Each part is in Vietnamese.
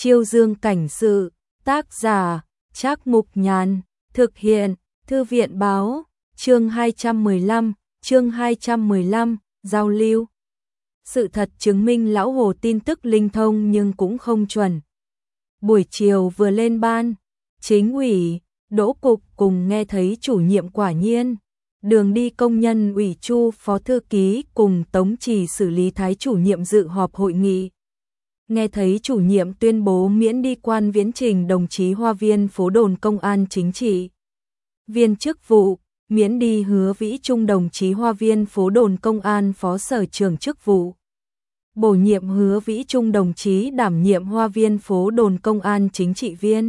Chiêu Dương cảnh sự, tác giả, Trác Mục Nhàn, thực hiện, Thư viện báo, chương 215, giao lưu. Sự thật chứng minh lão Hồ tin tức linh thông nhưng cũng không chuẩn. Buổi chiều vừa lên ban, chính ủy, Đỗ Cục cùng nghe thấy chủ nhiệm Quả Nhiên, Đường Đi công nhân ủy Chu phó thư ký cùng Tống Trì xử lý thái chủ nhiệm dự họp hội nghị. Nghe thấy chủ nhiệm tuyên bố miễn đi quan viễn trình đồng chí Hoa Viên phố đồn công an chính trị viên chức vụ, miễn đi Hứa Vĩ Trung đồng chí Hoa Viên phố đồn công an phó sở trưởng chức vụ. Bổ nhiệm Hứa Vĩ Trung đồng chí đảm nhiệm Hoa Viên phố đồn công an chính trị viên.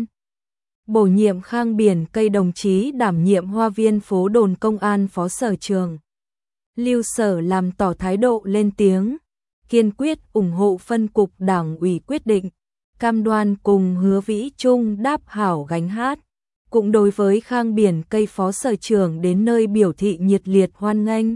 Bổ nhiệm Khang Biển Cây đồng chí đảm nhiệm Hoa Viên phố đồn công an phó sở trưởng. Lưu Sở làm tỏ thái độ lên tiếng, kiên quyết ủng hộ phân cục đảng ủy quyết định, cam đoan cùng Hứa Vĩ Trung đáp hảo gánh hát. Cũng đối với Khang Biển Cây phó sở trưởng đến nơi biểu thị nhiệt liệt hoan nghênh.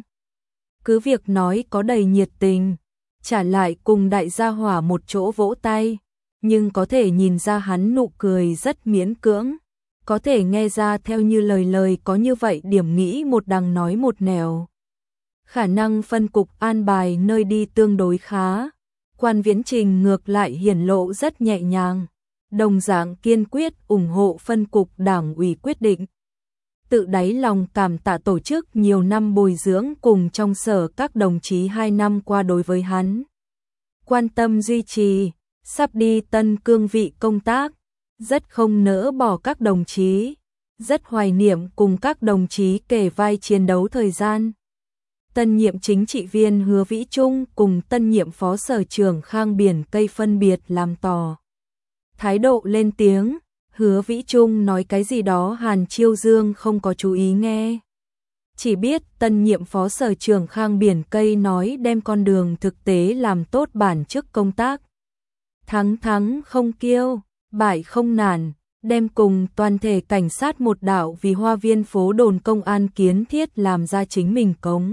Cứ việc nói có đầy nhiệt tình, trả lại cùng đại gia hỏa một chỗ vỗ tay, nhưng có thể nhìn ra hắn nụ cười rất miễn cưỡng, có thể nghe ra theo như lời có như vậy điểm nghĩ một đằng nói một nẻo. Khả năng phân cục an bài nơi đi tương đối khá, quan viễn trình ngược lại hiển lộ rất nhẹ nhàng, đồng dạng kiên quyết ủng hộ phân cục đảng ủy quyết định. Tự đáy lòng cảm tạ tổ chức nhiều năm bồi dưỡng cùng trong sở các đồng chí 2 năm qua đối với hắn. Quan tâm duy trì, sắp đi tân cương vị công tác, rất không nỡ bỏ các đồng chí, rất hoài niệm cùng các đồng chí kề vai chiến đấu thời gian. Tân nhiệm chính trị viên Hứa Vĩ Trung cùng tân nhiệm phó sở trưởng Khang Biển Cây phân biệt làm tỏ thái độ lên tiếng. Hứa Vĩ Trung nói cái gì đó Hàn Chiêu Dương không có chú ý nghe. Chỉ biết tân nhiệm phó sở trưởng Khang Biển Cây nói đem con đường thực tế làm tốt bản chức công tác. Thắng không kiêu, bại không nản, đem cùng toàn thể cảnh sát một đạo vì Hoa Viên phố đồn công an kiến thiết làm ra chính mình cống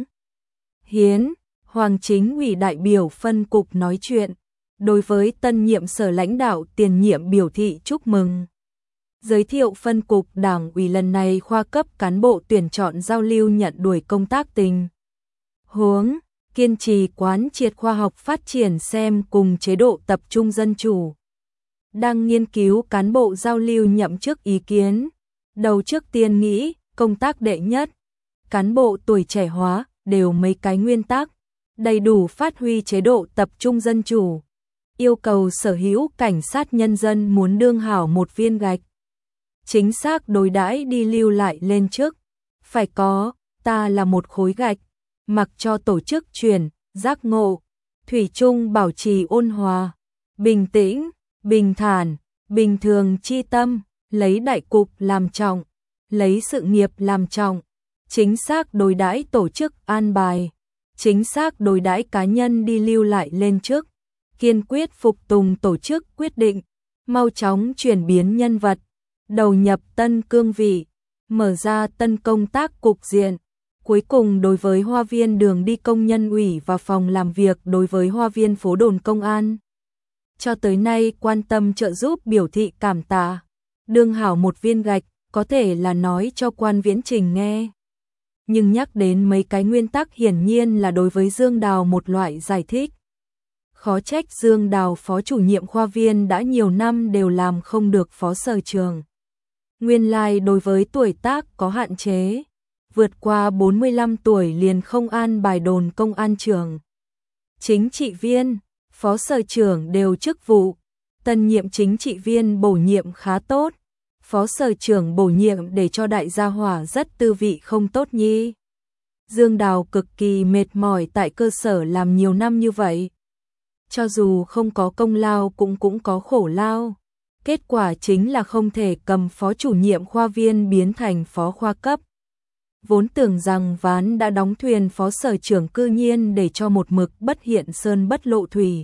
hiến. Hoàng chính ủy đại biểu phân cục nói chuyện, đối với tân nhiệm sở lãnh đạo tiền nhiệm biểu thị chúc mừng. Giới thiệu phân cục đảng ủy lần này khoa cấp cán bộ tuyển chọn giao lưu nhận đuổi công tác tình huống, kiên trì quán triệt khoa học phát triển xem cùng chế độ tập trung dân chủ. Đang nghiên cứu cán bộ giao lưu nhậm chức ý kiến, đầu trước tiên nghĩ, công tác đệ nhất, cán bộ tuổi trẻ hóa, đều mấy cái nguyên tắc, đầy đủ phát huy chế độ tập trung dân chủ. Yêu cầu sở hữu cảnh sát nhân dân muốn đương hảo một viên gạch. Chính xác đối đãi đi lưu lại lên chức, phải có, ta là một khối gạch, mặc cho tổ chức chuyển, giác ngộ, thủy chung bảo trì ôn hòa, bình tĩnh, bình thản, bình thường chi tâm, lấy đại cục làm trọng, lấy sự nghiệp làm trọng, chính xác đối đãi tổ chức an bài, chính xác đối đãi cá nhân đi lưu lại lên chức, kiên quyết phục tùng tổ chức quyết định, mau chóng chuyển biến nhân vật, đầu nhập tân cương vị, mở ra tân công tác cục diện. Cuối cùng đối với Hoa Viên Đường Đi công nhân ủy và phòng làm việc đối với Hoa Viên phố đồn công an, cho tới nay quan tâm trợ giúp biểu thị cảm tạ, đương hảo một viên gạch, có thể là nói cho quan viễn trình nghe. Nhưng nhắc đến mấy cái nguyên tắc hiển nhiên là đối với Dương Đào một loại giải thích. Khó trách Dương Đào phó chủ nhiệm khoa viên đã nhiều năm đều làm không được phó sở trường. Nguyên lai đối với tuổi tác có hạn chế, vượt qua 45 tuổi liền không an bài đồn công an trưởng. Chính trị viên, phó sở trưởng đều chức vụ, tân nhiệm chính trị viên bổ nhiệm khá tốt, phó sở trưởng bổ nhiệm để cho đại gia hỏa rất tư vị không tốt nhi. Dương Đào cực kỳ mệt mỏi tại cơ sở làm nhiều năm như vậy. Cho dù không có công lao cũng có khổ lao. Kết quả chính là không thể cầm phó chủ nhiệm khoa viên biến thành phó khoa cấp. Vốn tưởng rằng ván đã đóng thuyền phó sở trưởng cư nhiên để cho một mực bất hiện sơn bất lộ thủy.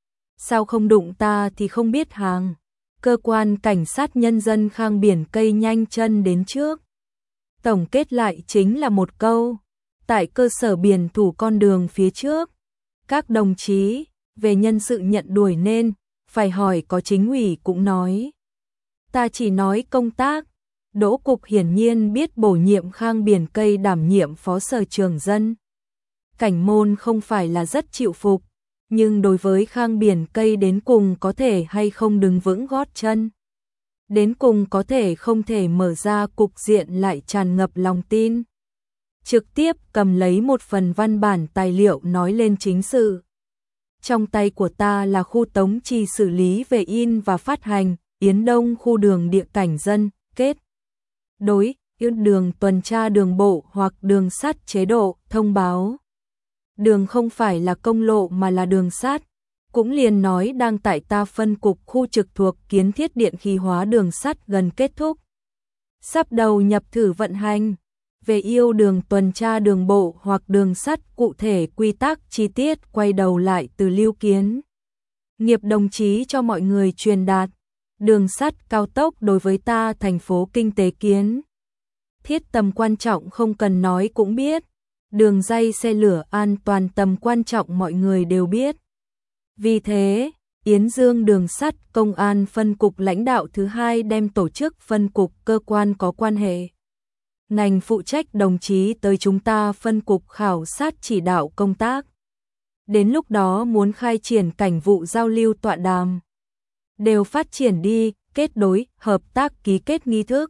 Sao không đụng ta thì không biết hàng. Cơ quan cảnh sát nhân dân Khang Biển Cây nhanh chân đến trước. Tổng kết lại chính là một câu. Tại cơ sở biển thủ con đường phía trước. Các đồng chí, về nhân sự nhận đuổi nên, phải hỏi có chính ủy cũng nói. Ta chỉ nói công tác. Đỗ Cục hiển nhiên biết bổ nhiệm Khang Biển Cây đảm nhiệm phó sở trường dân. Cảnh Môn không phải là rất chịu phục, nhưng đối với Khang Biển Cây đến cùng có thể hay không đứng vững gót chân. Đến cùng có thể không thể mở ra cục diện lại tràn ngập lòng tin. Trực tiếp cầm lấy một phần văn bản tài liệu nói lên chính sự. Trong tay của ta là khu tống trì xử lý về in và phát hành, Yến Đông khu đường địa cảnh dân, kết. Đối, đường tuần tra đường bộ hoặc đường sắt chế độ, thông báo. Đường không phải là công lộ mà là đường sắt. Cũng liền nói đang tại ta phân cục khu trực thuộc kiến thiết điện khí hóa đường sắt gần kết thúc. Sắp đầu nhập thử vận hành. Về yêu đường tuần tra đường bộ hoặc đường sắt cụ thể quy tắc chi tiết quay đầu lại từ Lưu Kiến. Nghiệp đồng chí cho mọi người truyền đạt. Đường sắt cao tốc đối với ta thành phố kinh tế kiến thiết tầm quan trọng không cần nói cũng biết. Đường ray xe lửa an toàn tầm quan trọng mọi người đều biết. Vì thế, Yến Dương đường sắt công an phân cục lãnh đạo thứ hai đem tổ chức phân cục cơ quan có quan hệ. Ngành phụ trách đồng chí tới chúng ta phân cục khảo sát chỉ đạo công tác. Đến lúc đó muốn khai triển cảnh vụ giao lưu tọa đàm. Đều phát triển đi, kết đối, hợp tác ký kết nghi thức.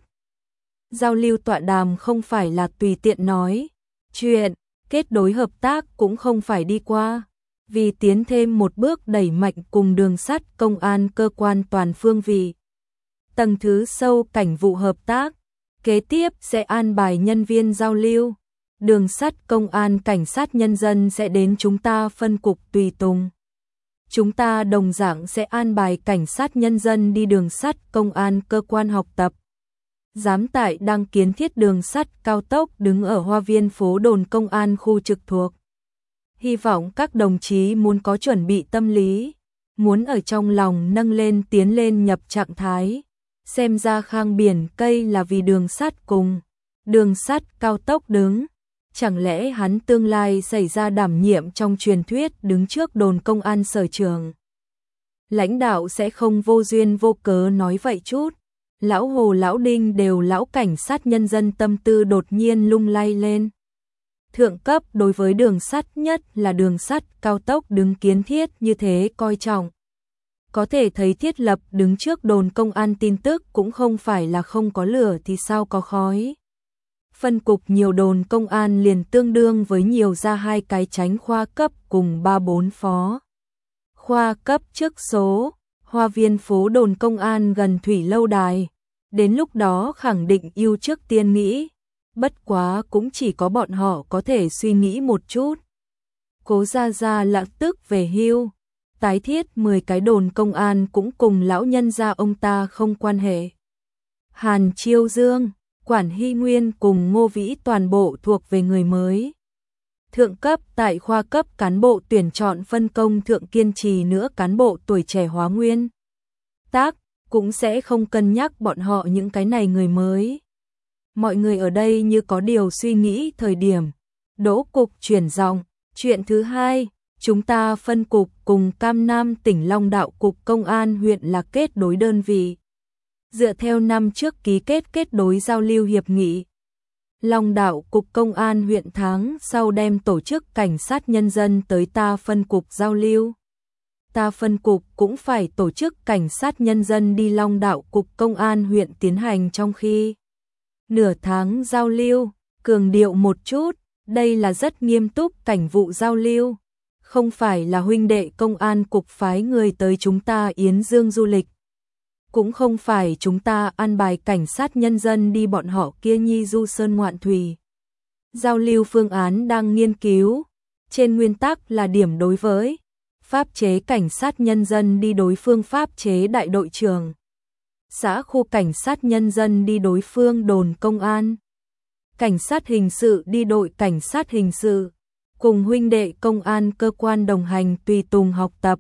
Giao lưu tọa đàm không phải là tùy tiện nói. Chuyện, kết đối hợp tác cũng không phải đi qua. Vì tiến thêm một bước đẩy mạnh cùng đường sắt công an cơ quan toàn phương vị. Tầng thứ sâu cảnh vụ hợp tác. Kế tiếp sẽ an bài nhân viên giao lưu. Đường sắt công an cảnh sát nhân dân sẽ đến chúng ta phân cục tùy tùng. Chúng ta đồng dạng sẽ an bài cảnh sát nhân dân đi đường sắt công an cơ quan học tập. Giám tại đang kiến thiết đường sắt cao tốc đứng ở hoa viên phố đồn công an khu trực thuộc. Hy vọng các đồng chí muốn có chuẩn bị tâm lý, muốn ở trong lòng nâng lên tiến lên nhập trạng thái. Xem ra Khang Biển Cây là vì đường sắt cùng đường sắt cao tốc đứng. Chẳng lẽ hắn tương lai xảy ra đảm nhiệm trong truyền thuyết đứng trước đồn công an sở trường. Lãnh đạo sẽ không vô duyên vô cớ nói vậy chút. Lão Hồ lão Đinh đều lão cảnh sát nhân dân tâm tư đột nhiên lung lay lên. Thượng cấp đối với đường sắt nhất là đường sắt cao tốc đứng kiến thiết như thế coi trọng. Có thể thấy thiết lập đứng trước đồn công an tin tức cũng không phải là không có lửa thì sao có khói. Phân cục nhiều đồn công an liền tương đương với nhiều ra 2 cái chánh khoa cấp cùng 3-4 phó. Khoa cấp trước số, hoa viên phố đồn công an gần thủy lâu đài. Đến lúc đó khẳng định ưu trước tiên nghĩ. Bất quá cũng chỉ có bọn họ có thể suy nghĩ một chút. Cố Gia Gia lập tức về hưu. Tái thiết 10 cái đồn công an cũng cùng lão nhân gia ông ta không quan hệ. Hàn Chiêu Dương, Quản Hy Nguyên cùng Ngô Vĩ toàn bộ thuộc về người mới. Thượng cấp tại khoa cấp cán bộ tuyển chọn phân công thượng kiên trì nữa cán bộ tuổi trẻ hóa nguyên. Tác cũng sẽ không cân nhắc bọn họ những cái này người mới. Mọi người ở đây như có điều suy nghĩ thời điểm. Đỗ Cục chuyển giọng, chuyện thứ hai, chúng ta phân cục cùng Cam Nam tỉnh Long Đạo cục công an huyện là kết đối đơn vị. Dựa theo năm trước ký kết đối giao lưu hiệp nghị. Long Đạo cục công an huyện tháng sau đem tổ chức cảnh sát nhân dân tới ta phân cục giao lưu. Ta phân cục cũng phải tổ chức cảnh sát nhân dân đi Long Đạo cục công an huyện tiến hành trong khi nửa tháng giao lưu, cường điệu một chút, đây là rất nghiêm túc cảnh vụ giao lưu, không phải là huynh đệ công an cục phái người tới chúng ta Yến Dương du lịch, cũng không phải chúng ta an bài cảnh sát nhân dân đi bọn họ kia nhi du sơn ngoạn thủy. Giao lưu phương án đang nghiên cứu, trên nguyên tắc là điểm đối với pháp chế cảnh sát nhân dân đi đối phương pháp chế đại đội trưởng. Xã khu cảnh sát nhân dân đi đối phương đồn công an. Cảnh sát hình sự đi đội cảnh sát hình sự. Cùng huynh đệ công an cơ quan đồng hành tùy tùng học tập.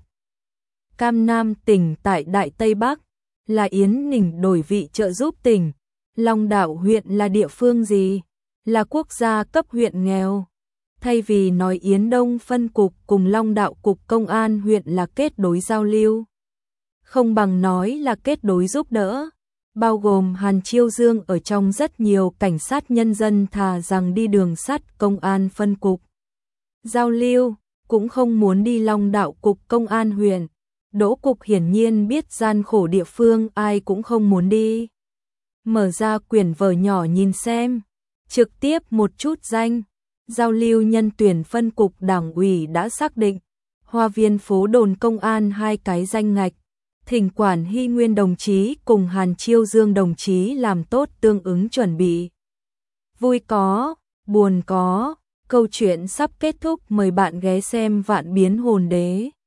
Cam Nam tỉnh tại Đại Tây Bắc. Là Yến Ninh đổi vị trợ giúp tỉnh. Long Đạo huyện là địa phương gì? Là quốc gia cấp huyện nghèo. Thay vì nói Yến Đông phân cục cùng Long Đạo cục công an huyện là kết đối giao lưu. không bằng nói là kết đối giúp đỡ, bao gồm Hàn Chiêu Dương ở trong rất nhiều cảnh sát nhân dân thà rằng đi đường sắt công an phân cục. Giao lưu, cũng không muốn đi Long Đạo cục công an huyện. Đỗ Cục hiển nhiên biết gian khổ địa phương ai cũng không muốn đi. Mở ra quyển vở nhỏ nhìn xem, trực tiếp một chút danh. Giao lưu nhân tuyển phân cục đảng ủy đã xác định, Hoa Viên phố đồn công an 2 cái danh ngạch. Thỉnh quản Hy Nguyên đồng chí cùng Hàn Chiêu Dương đồng chí làm tốt tương ứng chuẩn bị. Vui có, buồn có, câu chuyện sắp kết thúc, mời bạn ghé xem Vạn Biến Hồn Đế.